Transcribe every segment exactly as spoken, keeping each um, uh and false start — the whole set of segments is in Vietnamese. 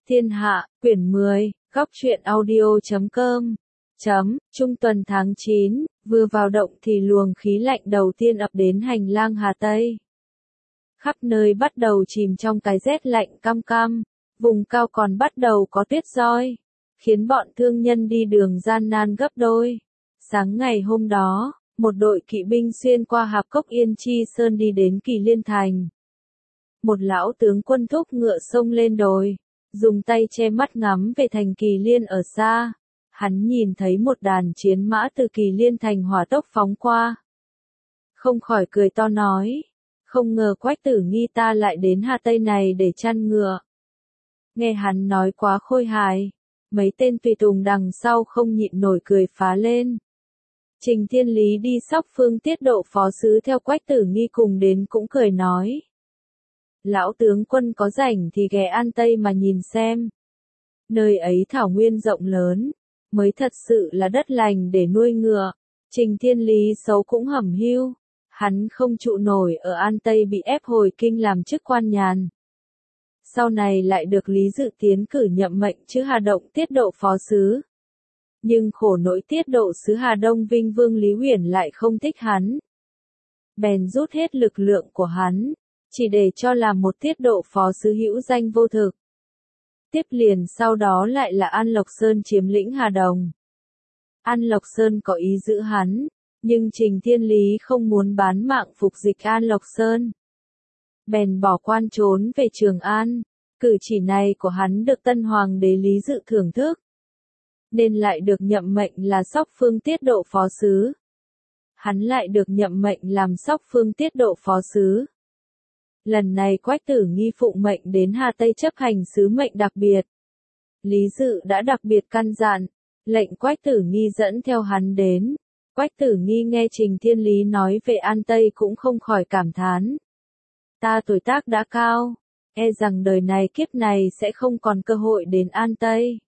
Thiên Hạ, quyển mười, góc truyện audio chấm com. Chấm, trung tuần tháng chín, vừa vào động thì luồng khí lạnh đầu tiên ập đến hành lang Hà Tây. Khắp nơi bắt đầu chìm trong cái rét lạnh căm căm, vùng cao còn bắt đầu có tuyết roi, khiến bọn thương nhân đi đường gian nan gấp đôi. Sáng ngày hôm đó, một đội kỵ binh xuyên qua Hạp Cốc Yên Chi Sơn đi đến Kỳ Liên Thành. Một lão tướng quân thúc ngựa xông lên đồi, dùng tay che mắt ngắm về thành Kỳ Liên ở xa. Hắn nhìn thấy một đàn chiến mã từ Kỳ Liên Thành hỏa tốc phóng qua. Không khỏi cười to nói, không ngờ Quách Tử Nghi ta lại đến Hà Tây này để chăn ngựa. Nghe hắn nói quá khôi hài, mấy tên tùy tùng đằng sau không nhịn nổi cười phá lên. Trình Thiên Lý đi Sóc Phương tiết độ phó sứ theo Quách Tử Nghi cùng đến cũng cười nói. Lão tướng quân có rảnh thì ghé An Tây mà nhìn xem. Nơi ấy thảo nguyên rộng lớn, mới thật sự là đất lành để nuôi ngựa. Trình Thiên Lý xấu cũng hẩm hiu, hắn không trụ nổi ở An Tây bị ép hồi kinh làm chức quan nhàn. Sau này lại được Lý Dự tiến cử nhậm mệnh chứ Hà Động tiết độ phó sứ. Nhưng khổ nỗi tiết độ sứ Hà Đông Vinh Vương Lý Huyền lại không thích hắn. Bèn rút hết lực lượng của hắn, chỉ để cho làm một tiết độ phó sứ hữu danh vô thực. Tiếp liền sau đó lại là An Lộc Sơn chiếm lĩnh Hà Đồng. An Lộc Sơn có ý giữ hắn, nhưng Trình Thiên Lý không muốn bán mạng phục dịch An Lộc Sơn. Bèn bỏ quan trốn về Trường An, cử chỉ này của hắn được Tân Hoàng đế Lý Dự thưởng thức. Nên lại được nhậm mệnh là Sóc Phương tiết độ phó sứ. Hắn lại được nhậm mệnh làm Sóc Phương tiết độ phó sứ. Lần này Quách Tử Nghi phụng mệnh đến Hà Tây chấp hành sứ mệnh đặc biệt. Lý Dự đã đặc biệt căn dặn, lệnh Quách Tử Nghi dẫn theo hắn đến. Quách Tử Nghi nghe Trình Thiên Lý nói về An Tây cũng không khỏi cảm thán. Ta tuổi tác đã cao, e rằng đời này kiếp này sẽ không còn cơ hội đến An Tây.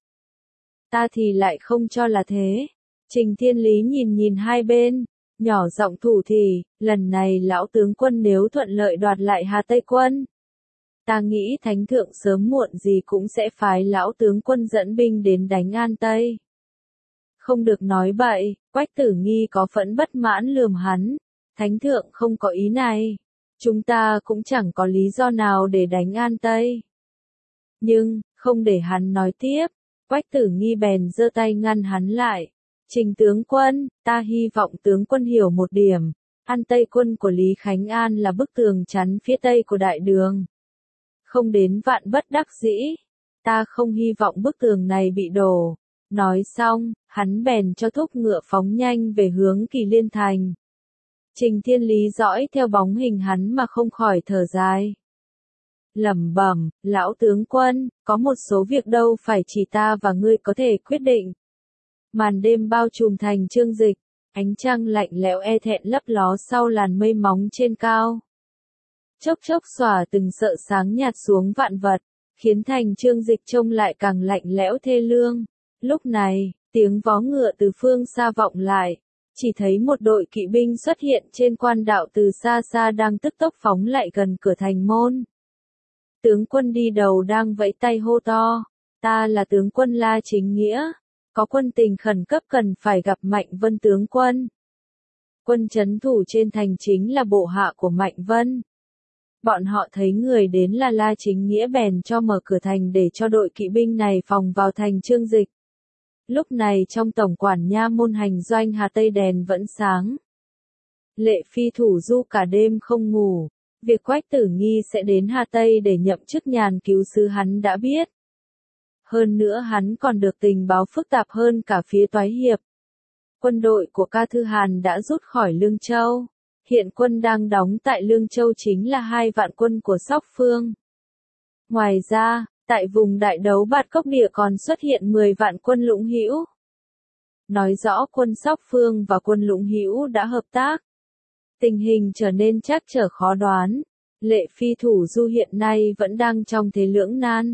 Ta thì lại không cho là thế. Trình Thiên Lý nhìn nhìn hai bên, nhỏ giọng thủ thỉ, lần này lão tướng quân nếu thuận lợi đoạt lại Hà Tây quân. Ta nghĩ thánh thượng sớm muộn gì cũng sẽ phái lão tướng quân dẫn binh đến đánh An Tây. Không được nói bậy, Quách Tử Nghi có phẫn bất mãn lườm hắn. Thánh thượng không có ý này. Chúng ta cũng chẳng có lý do nào để đánh An Tây. Nhưng, không để hắn nói tiếp, Quách Tử Nghi bèn giơ tay ngăn hắn lại. Trình tướng quân, ta hy vọng tướng quân hiểu một điểm. An Tây quân của Lý Khánh An là bức tường chắn phía tây của đại đường. Không đến vạn bất đắc dĩ, ta không hy vọng bức tường này bị đổ. Nói xong, hắn bèn cho thúc ngựa phóng nhanh về hướng Kỳ Liên Thành. Trình Thiên Lý dõi theo bóng hình hắn mà không khỏi thở dài. Lẩm bẩm, lão tướng quân, có một số việc đâu phải chỉ ta và ngươi có thể quyết định. Màn đêm bao trùm thành Chương Dịch, ánh trăng lạnh lẽo e thẹn lấp ló sau làn mây móng trên cao. Chốc chốc xòa từng sợi sáng nhạt xuống vạn vật, khiến thành Chương Dịch trông lại càng lạnh lẽo thê lương. Lúc này, tiếng vó ngựa từ phương xa vọng lại, chỉ thấy một đội kỵ binh xuất hiện trên quan đạo từ xa xa đang tức tốc phóng lại gần cửa thành môn. Tướng quân đi đầu đang vẫy tay hô to, ta là tướng quân La Chính Nghĩa, có quân tình khẩn cấp cần phải gặp Mạnh Vân tướng quân. Quân trấn thủ trên thành chính là bộ hạ của Mạnh Vân. Bọn họ thấy người đến là La Chính Nghĩa bèn cho mở cửa thành để cho đội kỵ binh này phòng vào thành Chương Dịch. Lúc này trong tổng quản nha môn hành doanh Hà Tây đèn vẫn sáng. Lệ Phi thủ du cả đêm không ngủ. Việc Quách Tử Nghi sẽ đến Hà Tây để nhậm chức nhàn cứu sứ hắn đã biết. Hơn nữa hắn còn được tình báo phức tạp hơn cả phía Toái Hiệp. Quân đội của Ca Thư Hàn đã rút khỏi Lương Châu. Hiện quân đang đóng tại Lương Châu chính là hai vạn quân của Sóc Phương. Ngoài ra, tại vùng đại đấu Bạt Cốc Địa còn xuất hiện mười vạn quân Lũng Hữu. Nói rõ quân Sóc Phương và quân Lũng Hữu đã hợp tác. Tình hình trở nên trắc trở khó đoán. Lệ Phi thủ du hiện nay vẫn đang trong thế lưỡng nan.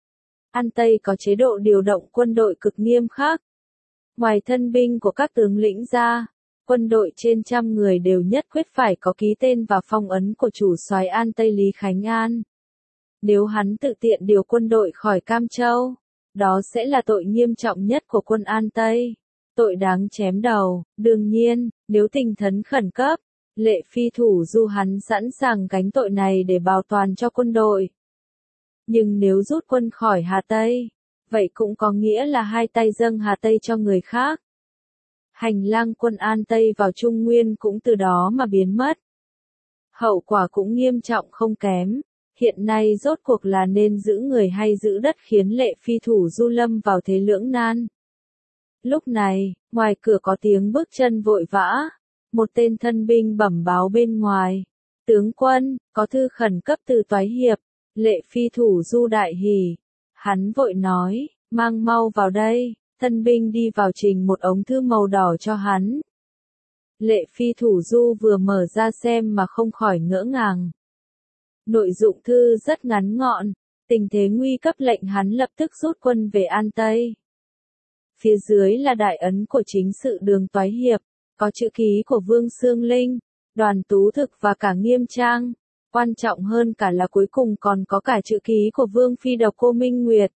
An Tây có chế độ điều động quân đội cực nghiêm khắc. Ngoài thân binh của các tướng lĩnh ra, quân đội trên trăm người đều nhất quyết phải có ký tên và phong ấn của chủ soái An Tây Lý Khánh An. Nếu hắn tự tiện điều quân đội khỏi Cam Châu, đó sẽ là tội nghiêm trọng nhất của quân An Tây, tội đáng chém đầu. Đương nhiên, nếu tình thấn khẩn cấp, Lệ Phi thủ du hắn sẵn sàng gánh tội này để bảo toàn cho quân đội. Nhưng nếu rút quân khỏi Hà Tây, vậy cũng có nghĩa là hai tay dâng Hà Tây cho người khác. Hành lang quân An Tây vào Trung Nguyên cũng từ đó mà biến mất. Hậu quả cũng nghiêm trọng không kém. Hiện nay rốt cuộc là nên giữ người hay giữ đất khiến Lệ Phi thủ du lâm vào thế lưỡng nan. Lúc này, ngoài cửa có tiếng bước chân vội vã. Một tên thân binh bẩm báo bên ngoài. Tướng quân, có thư khẩn cấp từ Toái Hiệp. Lệ Phi thủ du đại hỉ. Hắn vội nói, mang mau vào đây. Thân binh đi vào trình một ống thư màu đỏ cho hắn. Lệ Phi thủ du vừa mở ra xem mà không khỏi ngỡ ngàng. Nội dụng thư rất ngắn gọn, tình thế nguy cấp lệnh hắn lập tức rút quân về An Tây. Phía dưới là đại ấn của chính sự Đường Toái Hiệp, có chữ ký của Vương Xương Linh, Đoàn Tú Thực và cả Nghiêm Trang. Quan trọng hơn cả là cuối cùng còn có cả chữ ký của Vương Phi Độc Cô Minh Nguyệt.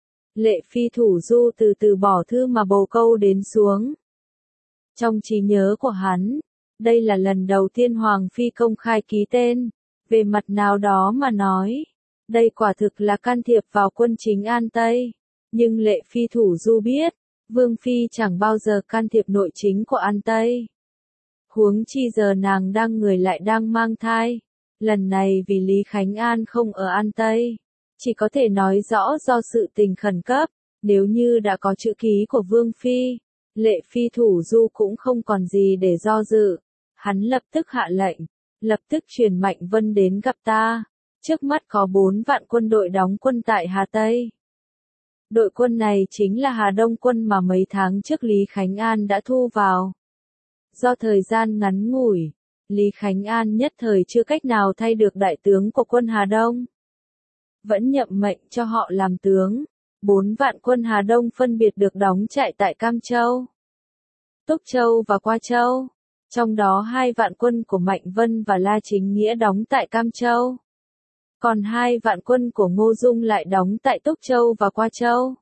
Lệ Phi thủ du từ từ bỏ thư mà bồ câu đến xuống. Trong trí nhớ của hắn, đây là lần đầu tiên Hoàng Phi công khai ký tên. Về mặt nào đó mà nói, đây quả thực là can thiệp vào quân chính An Tây. Nhưng Lệ Phi thủ du biết, Vương Phi chẳng bao giờ can thiệp nội chính của An Tây. Huống chi giờ nàng đang người lại đang mang thai. Lần này vì Lý Khánh An không ở An Tây, chỉ có thể nói rõ do sự tình khẩn cấp. Nếu như đã có chữ ký của Vương Phi, Lệ Phi thủ du cũng không còn gì để do dự. Hắn lập tức hạ lệnh, lập tức truyền Mạnh Vân đến gặp ta. Trước mắt có bốn vạn quân đội đóng quân tại Hà Tây. Đội quân này chính là Hà Đông quân mà mấy tháng trước Lý Khánh An đã thu vào. Do thời gian ngắn ngủi, Lý Khánh An nhất thời chưa cách nào thay được đại tướng của quân Hà Đông. Vẫn nhậm mệnh cho họ làm tướng. Bốn vạn quân Hà Đông phân biệt được đóng trại tại Cam Châu, Túc Châu và Qua Châu. Trong đó hai vạn quân của Mạnh Vân và La Chính Nghĩa đóng tại Cam Châu. Còn hai vạn quân của Ngô Dung lại đóng tại Túc Châu và Qua Châu.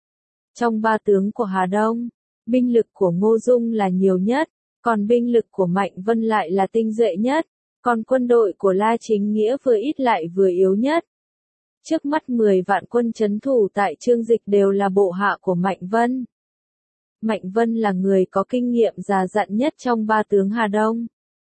Trong ba tướng của Hà Đông, binh lực của Ngô Dung là nhiều nhất, còn binh lực của Mạnh Vân lại là tinh nhuệ nhất, còn quân đội của La Chính Nghĩa vừa ít lại vừa yếu nhất. Trước mắt mười vạn quân trấn thủ tại Trương Dịch đều là bộ hạ của Mạnh Vân. Mạnh Vân là người có kinh nghiệm già dặn nhất trong ba tướng Hà Đông.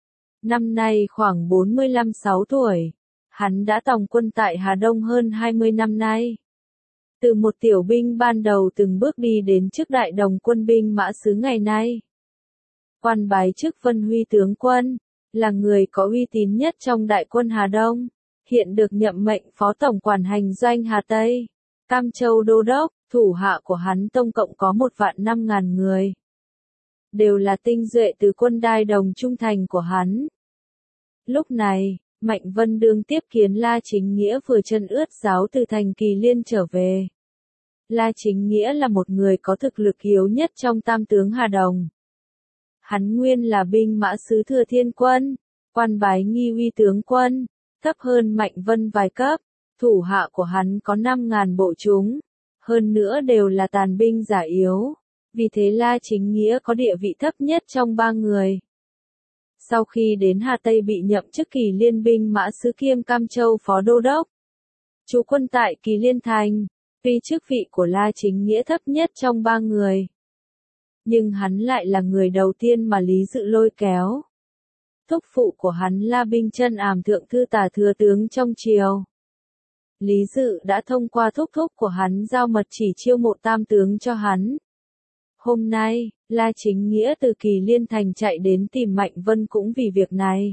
Năm nay khoảng bốn mươi lăm sáu tuổi, hắn đã tòng quân tại Hà Đông hơn hai mươi năm nay. Từ một tiểu binh ban đầu từng bước đi đến chức đại đồng quân binh mã sứ ngày nay. Quan bái chức Vân Huy tướng quân, là người có uy tín nhất trong đại quân Hà Đông. Hiện được nhậm mệnh phó tổng quản hành doanh Hà Tây, Cam Châu đô đốc. Thủ hạ của hắn tổng cộng có một vạn năm ngàn người. Đều là tinh nhuệ từ quân đai đồng trung thành của hắn. Lúc này, Mạnh Vân đương tiếp kiến La Chính Nghĩa vừa chân ướt giáo từ thành Kỳ Liên trở về. La Chính Nghĩa là một người có thực lực yếu nhất trong tam tướng Hà Đồng. Hắn nguyên là binh mã sứ Thừa Thiên quân, quan bái nghi uy tướng quân, thấp hơn Mạnh Vân vài cấp. Thủ hạ của hắn có năm ngàn bộ chúng. Hơn nữa đều là tàn binh giả yếu, vì thế La Chính Nghĩa có địa vị thấp nhất trong ba người. Sau khi đến Hà Tây bị nhậm chức Kỳ Liên binh mã sứ kiêm Cam Châu phó đô đốc, trú quân tại Kỳ Liên thành, tuy chức vị của La Chính Nghĩa thấp nhất trong ba người, nhưng hắn lại là người đầu tiên mà Lý Dự lôi kéo. Thúc phụ của hắn La Binh Chân ảm thượng thư tả thừa tướng trong triều. Lý Dự đã thông qua thúc thúc của hắn giao mật chỉ chiêu mộ tam tướng cho hắn. Hôm nay, La Chính Nghĩa từ Kỳ Liên thành chạy đến tìm Mạnh Vân cũng vì việc này.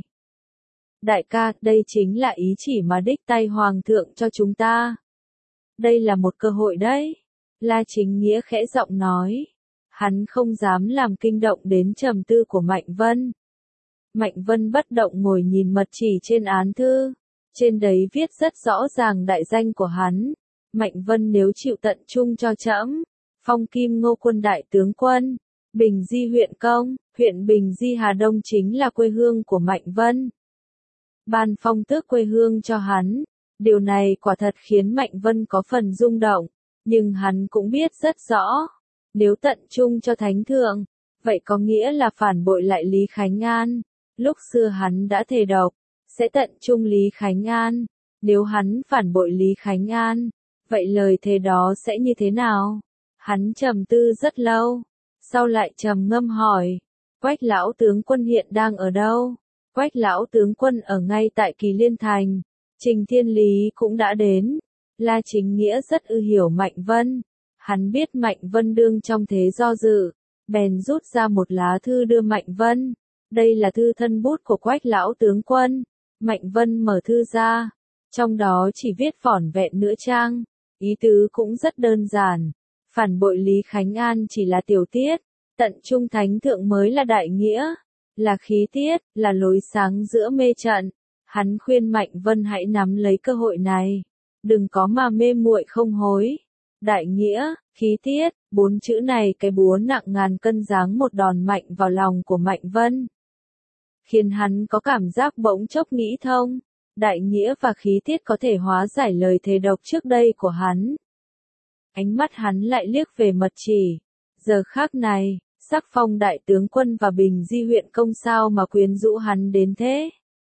Đại ca, đây chính là ý chỉ mà đích tay Hoàng thượng cho chúng ta. Đây là một cơ hội đấy. La Chính Nghĩa khẽ giọng nói. Hắn không dám làm kinh động đến trầm tư của Mạnh Vân. Mạnh Vân bất động ngồi nhìn mật chỉ trên án thư. Trên đấy viết rất rõ ràng đại danh của hắn. Mạnh Vân nếu chịu tận trung cho trẫm, phong Kim Ngô quân đại tướng quân, Bình Di huyện công, huyện Bình Di Hà Đông chính là quê hương của Mạnh Vân. Ban phong tước quê hương cho hắn, Điều này quả thật khiến Mạnh Vân có phần rung động, nhưng hắn cũng biết rất rõ, nếu tận trung cho Thánh Thượng, vậy có nghĩa là phản bội lại Lý Khánh An. Lúc xưa hắn đã thề độc, sẽ tận trung Lý Khánh An, nếu hắn phản bội Lý Khánh An, vậy lời thề đó sẽ như thế nào? Hắn trầm tư rất lâu, sau lại trầm ngâm hỏi, Quách lão tướng quân hiện đang ở đâu? Quách lão tướng quân ở ngay tại Kỳ Liên Thành. Trình Thiên Lý cũng đã đến. La Chính Nghĩa rất ư hiểu Mạnh Vân. Hắn biết Mạnh Vân đương trong thế do dự, bèn rút ra một lá thư đưa Mạnh Vân. Đây là thư thân bút của Quách lão tướng quân. Mạnh Vân mở thư ra, trong đó chỉ viết vỏn vẹn nửa trang, ý tứ cũng rất đơn giản. Phản bội Lý Khánh An chỉ là tiểu tiết, tận trung Thánh Thượng mới là đại nghĩa, là khí tiết, là lối sáng giữa mê trận. Hắn khuyên Mạnh Vân hãy nắm lấy cơ hội này, đừng có mà mê muội không hối. Đại nghĩa, khí tiết, bốn chữ này cái búa nặng ngàn cân giáng một đòn mạnh vào lòng của Mạnh Vân, khiến hắn có cảm giác bỗng chốc nghĩ thông. Đại nghĩa và khí tiết có thể hóa giải lời thề độc trước đây của hắn. Ánh mắt hắn lại liếc về mật chỉ. Giờ khác này, sắc phong đại tướng quân và Bình Di huyện công sao mà quyến rũ hắn đến thế.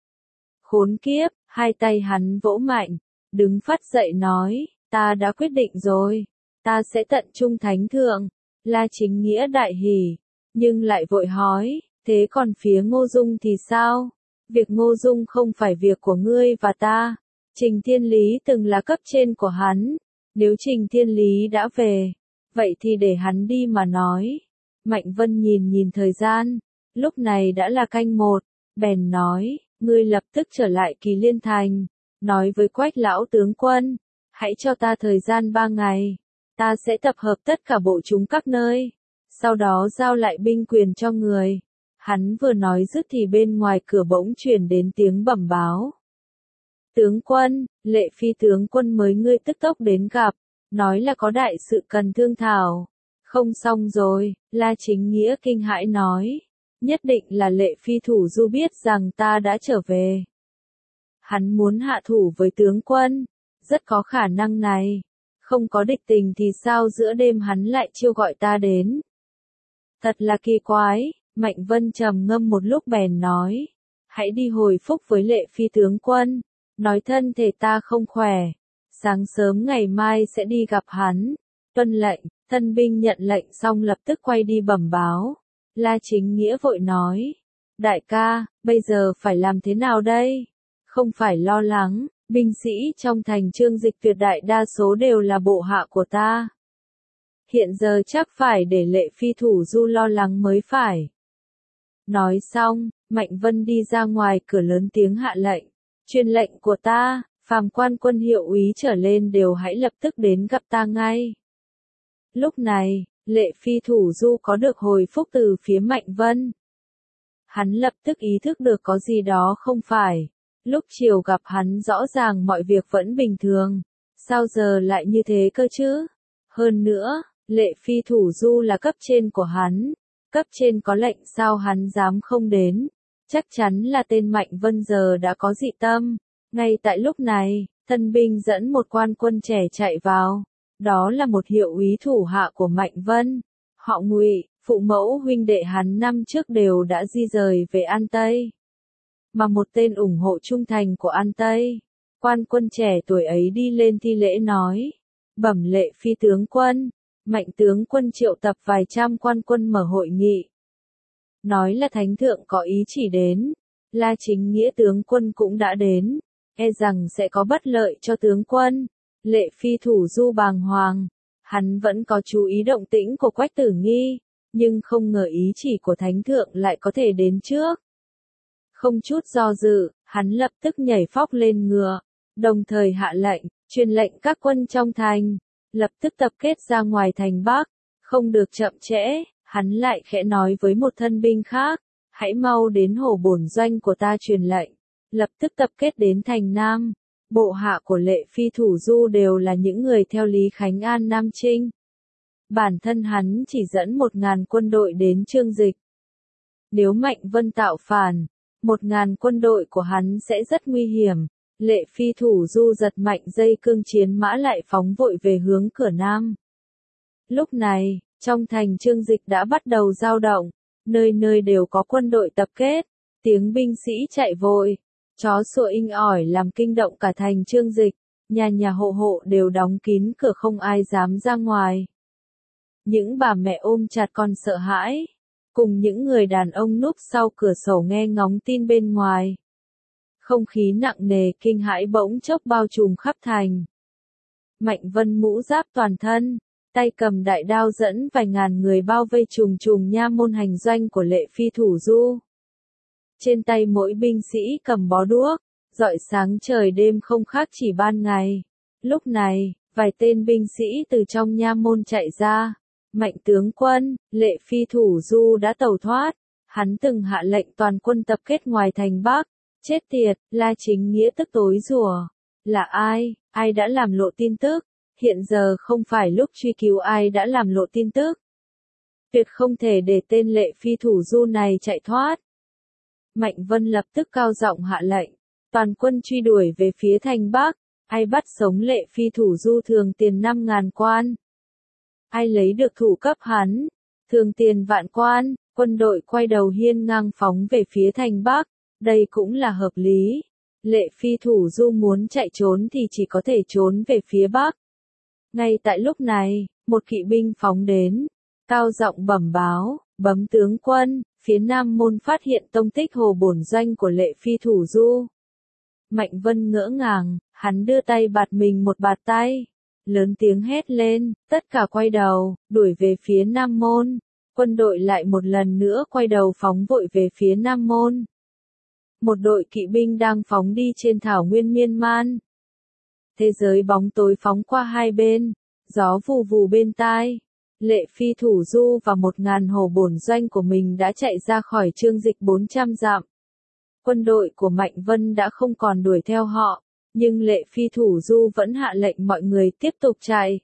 Khốn kiếp, hai tay hắn vỗ mạnh, đứng phát dậy nói, ta đã quyết định rồi, ta sẽ tận trung Thánh Thượng. La Chính Nghĩa đại hỉ, nhưng lại vội hỏi, thế còn phía Ngô Dung thì sao? Việc Ngô Dung không phải việc của ngươi và ta. Trình Thiên Lý từng là cấp trên của hắn. Nếu Trình Thiên Lý đã về, vậy thì để hắn đi mà nói. Mạnh Vân nhìn nhìn thời gian, lúc này đã là canh một, bèn nói, ngươi lập tức trở lại Kỳ Liên Thành, nói với Quách lão tướng quân, hãy cho ta thời gian ba ngày, ta sẽ tập hợp tất cả bộ chúng các nơi, sau đó giao lại binh quyền cho người. Hắn vừa nói dứt thì bên ngoài cửa bỗng truyền đến tiếng bẩm báo. Tướng quân, Lệ Phi tướng quân mới ngươi tức tốc đến gặp, nói là có đại sự cần thương thảo. Không xong rồi, La Chính Nghĩa kinh hãi nói, nhất định là Lệ Phi thủ du biết rằng ta đã trở về. Hắn muốn hạ thủ với tướng quân, rất có khả năng này, không có địch tình thì sao giữa đêm hắn lại chiêu gọi ta đến. Thật là kỳ quái. Mạnh Vân trầm ngâm một lúc bèn nói, hãy đi hồi phúc với Lệ Phi tướng quân, nói thân thể ta không khỏe, sáng sớm ngày mai sẽ đi gặp hắn. Tuân lệnh, thân binh nhận lệnh xong lập tức quay đi bẩm báo. La Chính Nghĩa vội nói, đại ca, bây giờ phải làm thế nào đây? Không phải lo lắng, binh sĩ trong thành Trương Dịch tuyệt đại đa số đều là bộ hạ của ta. Hiện giờ chắc phải để Lệ Phi thủ du lo lắng mới phải. Nói xong, Mạnh Vân đi ra ngoài cửa lớn tiếng hạ lệnh, truyền lệnh của ta, phàm quan quân hiệu úy trở lên đều hãy lập tức đến gặp ta ngay. Lúc này, Lệ Phi thủ du có được hồi phúc từ phía Mạnh Vân. Hắn lập tức ý thức được có gì đó không phải, lúc chiều gặp hắn rõ ràng mọi việc vẫn bình thường, sao giờ lại như thế cơ chứ? Hơn nữa, Lệ Phi thủ du là cấp trên của hắn. Cấp trên có lệnh sao hắn dám không đến, chắc chắn là tên Mạnh Vân giờ đã có dị tâm. Ngay tại lúc này, thân binh dẫn một quan quân trẻ chạy vào, đó là một hiệu úy thủ hạ của Mạnh Vân, họ Ngụy, phụ mẫu huynh đệ hắn năm trước đều đã di rời về An Tây, mà một tên ủng hộ trung thành của An Tây. Quan quân trẻ tuổi ấy đi lên thi lễ nói, bẩm Lệ Phi tướng quân, Mạnh tướng quân triệu tập vài trăm quan quân mở hội nghị. Nói là Thánh Thượng có ý chỉ đến, La Chính Nghĩa tướng quân cũng đã đến, e rằng sẽ có bất lợi cho tướng quân. Lệ Phi thủ du bàng hoàng, hắn vẫn có chú ý động tĩnh của Quách Tử Nghi, nhưng không ngờ ý chỉ của Thánh Thượng lại có thể đến trước. Không chút do dự, hắn lập tức nhảy phóc lên ngựa, đồng thời hạ lệnh, truyền lệnh các quân trong thành, lập tức tập kết ra ngoài thành Bắc, không được chậm trễ. Hắn lại khẽ nói với một thân binh khác, hãy mau đến hổ bổn doanh của ta truyền lệnh, lập tức tập kết đến thành Nam. Bộ hạ của Lệ Phi thủ du đều là những người theo Lý Khánh An Nam Trinh. Bản thân hắn chỉ dẫn một ngàn quân đội đến Trương Dịch. Nếu Mạnh Vân tạo phản, một ngàn quân đội của hắn sẽ rất nguy hiểm. Lệ Phi thủ du giật mạnh dây cương chiến mã lại phóng vội về hướng cửa nam. Lúc này, trong thành Chương Dịch đã bắt đầu dao động, nơi nơi đều có quân đội tập kết, tiếng binh sĩ chạy vội, chó sủa inh ỏi làm kinh động cả thành Chương Dịch, nhà nhà hộ hộ đều đóng kín cửa không ai dám ra ngoài. Những bà mẹ ôm chặt con sợ hãi, cùng những người đàn ông núp sau cửa sổ nghe ngóng tin bên ngoài. Không khí nặng nề kinh hãi bỗng chốc bao trùm khắp thành. Mạnh Vân mũ giáp toàn thân, tay cầm đại đao dẫn vài ngàn người bao vây trùng trùng nha môn hành doanh của Lệ Phi thủ du. Trên tay mỗi binh sĩ cầm bó đuốc, rọi sáng trời đêm không khác chỉ ban ngày. Lúc này, vài tên binh sĩ từ trong nha môn chạy ra. Mạnh tướng quân, Lệ Phi thủ du đã tẩu thoát. Hắn từng hạ lệnh toàn quân tập kết ngoài thành Bắc. Chết tiệt, La Chính Nghĩa tức tối rủa. Là ai, ai đã làm lộ tin tức? Hiện giờ không phải lúc truy cứu ai đã làm lộ tin tức. Tuyệt không thể để tên Lệ Phi thủ du này chạy thoát. Mạnh Vân lập tức cao giọng hạ lệnh. Toàn quân truy đuổi về phía thành Bắc. Ai bắt sống Lệ Phi thủ du thường tiền năm ngàn quan. Ai lấy được thủ cấp hắn, thường tiền vạn quan. Quân đội quay đầu hiên ngang phóng về phía thành Bắc. Đây cũng là hợp lý. Lệ Phi thủ du muốn chạy trốn thì chỉ có thể trốn về phía Bắc. Ngay tại lúc này, một kỵ binh phóng đến, cao giọng bẩm báo, bấm tướng quân, phía Nam môn phát hiện tông tích hồ bổn doanh của Lệ Phi thủ du. Mạnh Vân ngỡ ngàng, hắn đưa tay bạt mình một bạt tay, lớn tiếng hét lên, tất cả quay đầu, đuổi về phía Nam môn. Quân đội lại một lần nữa quay đầu phóng vội về phía Nam môn. Một đội kỵ binh đang phóng đi trên thảo nguyên miên man. Thế giới bóng tối phóng qua hai bên, gió vù vù bên tai. Lệ Phi thủ du và một ngàn hồ bổn doanh của mình đã chạy ra khỏi Chương Dịch bốn trăm dặm. Quân đội của Mạnh Vân đã không còn đuổi theo họ, nhưng Lệ Phi thủ du vẫn hạ lệnh mọi người tiếp tục chạy.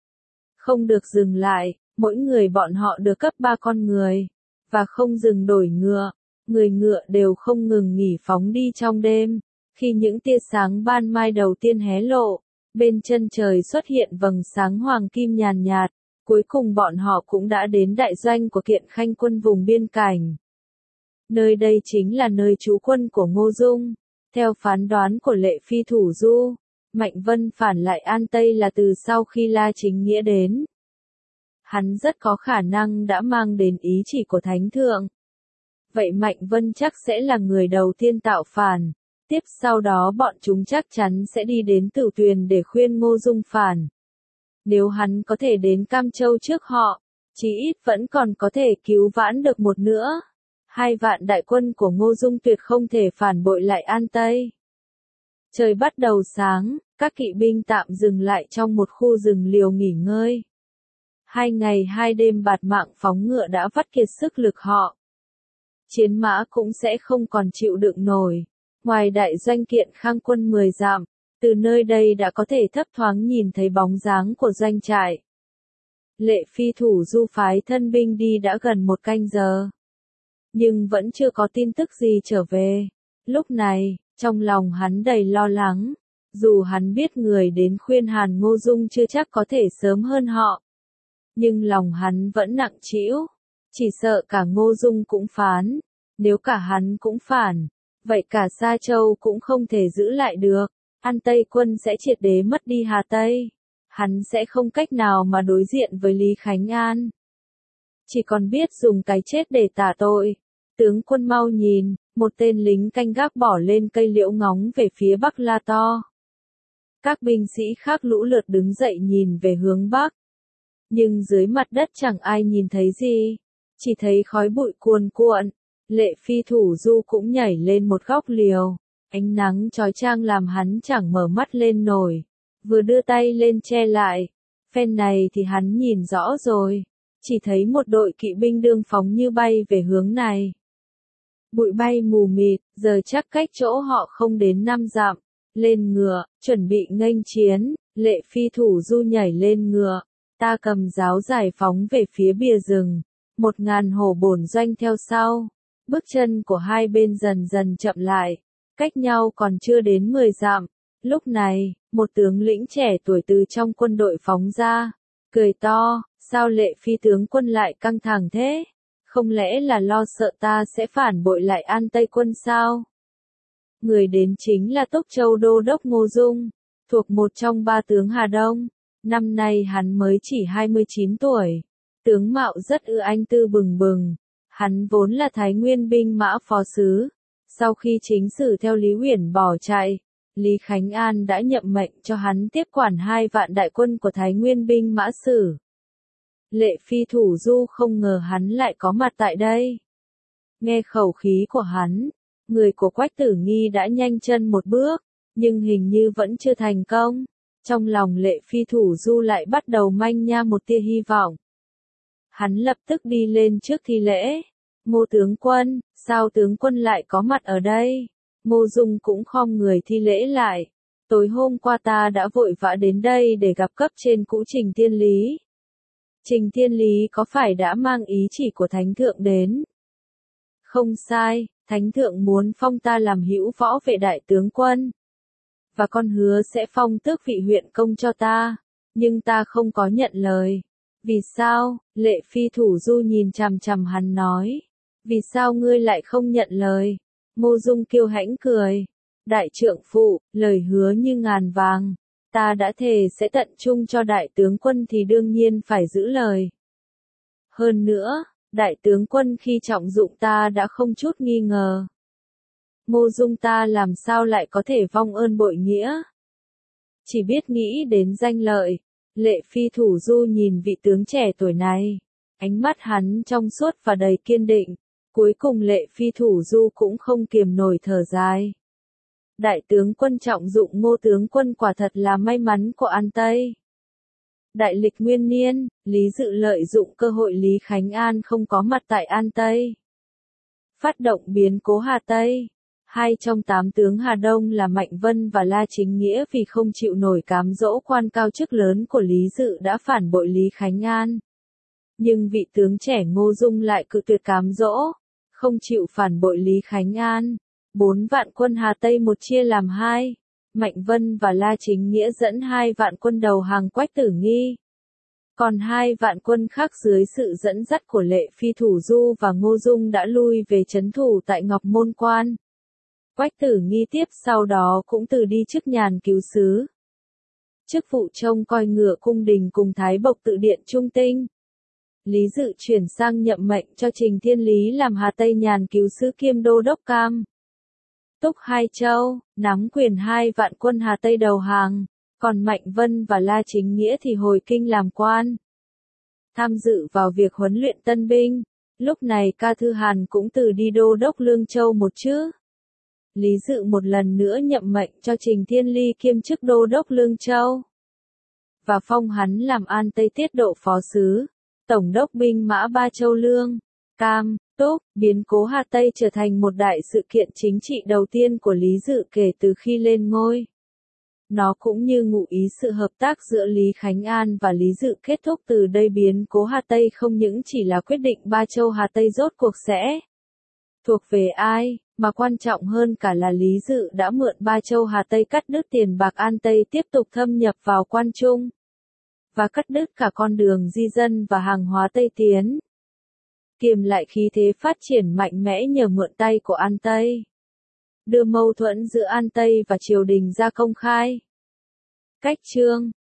Không được dừng lại, mỗi người bọn họ được cấp ba con người, và không dừng đổi ngựa. Người ngựa đều không ngừng nghỉ phóng đi trong đêm. Khi những tia sáng ban mai đầu tiên hé lộ, bên chân trời xuất hiện vầng sáng hoàng kim nhàn nhạt, cuối cùng bọn họ cũng đã đến đại doanh của Kiện Khanh quân vùng biên cảnh. Nơi đây chính là nơi trú quân của Ngô Dung. Theo phán đoán của Lệ Phi thủ du, Mạnh Vân phản lại An Tây là từ sau khi La Chính Nghĩa đến. Hắn rất có khả năng đã mang đến ý chỉ của Thánh Thượng. Vậy Mạnh Vân chắc sẽ là người đầu tiên tạo phản. Tiếp sau đó bọn chúng chắc chắn sẽ đi đến Tử Tuyền để khuyên Ngô Dung phản. Nếu hắn có thể đến Cam Châu trước họ, chí ít vẫn còn có thể cứu vãn được một nữa. Hai vạn đại quân của Ngô Dung tuyệt không thể phản bội lại An Tây. Trời bắt đầu sáng, các kỵ binh tạm dừng lại trong một khu rừng liều nghỉ ngơi. Hai ngày hai đêm bạt mạng phóng ngựa đã vắt kiệt sức lực họ. Chiến mã cũng sẽ không còn chịu đựng nổi. Ngoài đại doanh Kiện Khang quân mười dặm, từ nơi đây đã có thể thấp thoáng nhìn thấy bóng dáng của doanh trại. Lệ Phi thủ du phái thân binh đi đã gần một canh giờ, nhưng vẫn chưa có tin tức gì trở về. Lúc này, trong lòng hắn đầy lo lắng, dù hắn biết người đến khuyên Hàn Ngô Dung chưa chắc có thể sớm hơn họ, nhưng lòng hắn vẫn nặng trĩu, chỉ sợ cả Ngô Dung cũng phán, nếu cả hắn cũng phản, vậy cả Sa Châu cũng không thể giữ lại được. An Tây quân sẽ triệt đế mất đi Hà Tây. Hắn sẽ không cách nào mà đối diện với Lý Khánh An. Chỉ còn biết dùng cái chết để tả tội. Tướng quân mau nhìn, một tên lính canh gác bỏ lên cây liễu ngóng về phía Bắc la to. Các binh sĩ khác lũ lượt đứng dậy nhìn về hướng Bắc. Nhưng dưới mặt đất chẳng ai nhìn thấy gì. Chỉ thấy khói bụi cuồn cuộn. Lệ Phi thủ du cũng nhảy lên một góc liều. Ánh nắng chói chang làm hắn chẳng mở mắt lên nổi. Vừa đưa tay lên che lại. Phen này thì hắn nhìn rõ rồi. Chỉ thấy một đội kỵ binh đương phóng như bay về hướng này. Bụi bay mù mịt, giờ chắc cách chỗ họ không đến năm dặm. Lên ngựa, chuẩn bị nghênh chiến. Lệ Phi thủ du nhảy lên ngựa. Ta cầm giáo giải phóng về phía bìa rừng. Một ngàn hổ bổn doanh theo sau. Bước chân của hai bên dần dần chậm lại. cách nhau còn chưa đến mười dặm. Lúc này, một tướng lĩnh trẻ tuổi từ trong quân đội phóng ra, cười to, sao Lệ Phi tướng quân lại căng thẳng thế? Không lẽ là lo sợ ta sẽ phản bội lại An Tây quân sao? Người đến chính là Túc Châu Đô đốc Ngô Dung, thuộc một trong ba tướng Hà Đông. Năm nay hắn mới chỉ hai mươi chín tuổi, tướng mạo rất ư anh tư bừng bừng. Hắn vốn là Thái Nguyên binh mã phó sứ. Sau khi chính sử theo Lý Uyển bỏ chạy, Lý Khánh An đã nhậm mệnh cho hắn tiếp quản hai vạn đại quân của Thái Nguyên binh mã sử. Lệ Phi Thủ Du không ngờ hắn lại có mặt tại đây. Nghe khẩu khí của hắn, người của Quách Tử Nghi đã nhanh chân một bước, nhưng hình như vẫn chưa thành công. Trong lòng Lệ Phi Thủ Du lại bắt đầu manh nha một tia hy vọng. Hắn lập tức đi lên trước thi lễ. Ngô tướng quân, sao tướng quân lại có mặt ở đây? Ngô Dung cũng khom người thi lễ lại. Tối hôm qua ta đã vội vã đến đây để gặp cấp trên cũ Trình Thiên Lý. Trình Thiên Lý có phải đã mang ý chỉ của Thánh Thượng đến? Không sai, Thánh Thượng muốn phong ta làm hữu võ vệ đại tướng quân. Và con hứa sẽ phong tước vị huyện công cho ta. Nhưng ta không có nhận lời. Vì sao? Lệ Phi Thủ Du nhìn chằm chằm hắn nói. Vì sao ngươi lại không nhận lời? Ngô Dung kiêu hãnh cười. Đại trượng phụ, lời hứa như ngàn vàng. Ta đã thề sẽ tận trung cho đại tướng quân thì đương nhiên phải giữ lời. Hơn nữa, đại tướng quân khi trọng dụng ta đã không chút nghi ngờ. Ngô Dung ta làm sao lại có thể vong ơn bội nghĩa? Chỉ biết nghĩ đến danh lợi. Lệ Phi Thủ Du nhìn vị tướng trẻ tuổi này. Ánh mắt hắn trong suốt và đầy kiên định. Cuối cùng Lệ Phi Thủ Du cũng không kiềm nổi thở dài. Đại tướng quân trọng dụng Ngô tướng quân quả thật là may mắn của An Tây. Đại lịch nguyên niên, Lý Dự lợi dụng cơ hội Lý Khánh An không có mặt tại An Tây. Phát động biến cố Hà Tây. Hai trong tám tướng Hà Đông là Mạnh Vân và La Chính Nghĩa vì không chịu nổi cám dỗ quan cao chức lớn của Lý Dự đã phản bội Lý Khánh An. Nhưng vị tướng trẻ Ngô Dung lại cự tuyệt cám dỗ, không chịu phản bội Lý Khánh An. Bốn vạn quân Hà Tây một chia làm hai. Mạnh Vân và La Chính Nghĩa dẫn hai vạn quân đầu hàng Quách Tử Nghi. Còn hai vạn quân khác dưới sự dẫn dắt của Lệ Phi Thủ Du và Ngô Dung đã lui về trấn thủ tại Ngọc Môn Quan. Quách Tử Nghi tiếp sau đó cũng từ đi chức nhàn cứu sứ. Chức vụ trông coi ngựa cung đình cùng Thái Bộc tự điện trung tinh. Lý Dự chuyển sang nhậm mệnh cho Trình Thiên Lý làm Hà Tây nhàn cứu sứ kiêm đô đốc Cam Túc Hai Châu, nắm quyền hai vạn quân Hà Tây đầu hàng, còn Mạnh Vân và La Chính Nghĩa thì hồi kinh làm quan. Tham dự vào việc huấn luyện tân binh, lúc này Ca Thư Hàn cũng từ đi đô đốc Lương Châu một chứ. Lý Dự một lần nữa nhậm mệnh cho Trình Thiên Ly kiêm chức đô đốc Lương Châu. Và phong hắn làm An Tây tiết độ phó sứ, tổng đốc binh mã ba châu Lương, Cam, Túc. Biến cố Hà Tây trở thành một đại sự kiện chính trị đầu tiên của Lý Dự kể từ khi lên ngôi. Nó cũng như ngụ ý sự hợp tác giữa Lý Khánh An và Lý Dự kết thúc từ đây. Biến cố Hà Tây không những chỉ là quyết định ba châu Hà Tây rốt cuộc sẽ thuộc về ai, mà quan trọng hơn cả là Lý Dự đã mượn ba châu Hà Tây cắt đứt tiền bạc An Tây tiếp tục thâm nhập vào Quan Trung, và cắt đứt cả con đường di dân và hàng hóa Tây tiến. Kiềm lại khí thế phát triển mạnh mẽ nhờ mượn tay của An Tây. Đưa mâu thuẫn giữa An Tây và triều đình ra công khai. Cách chương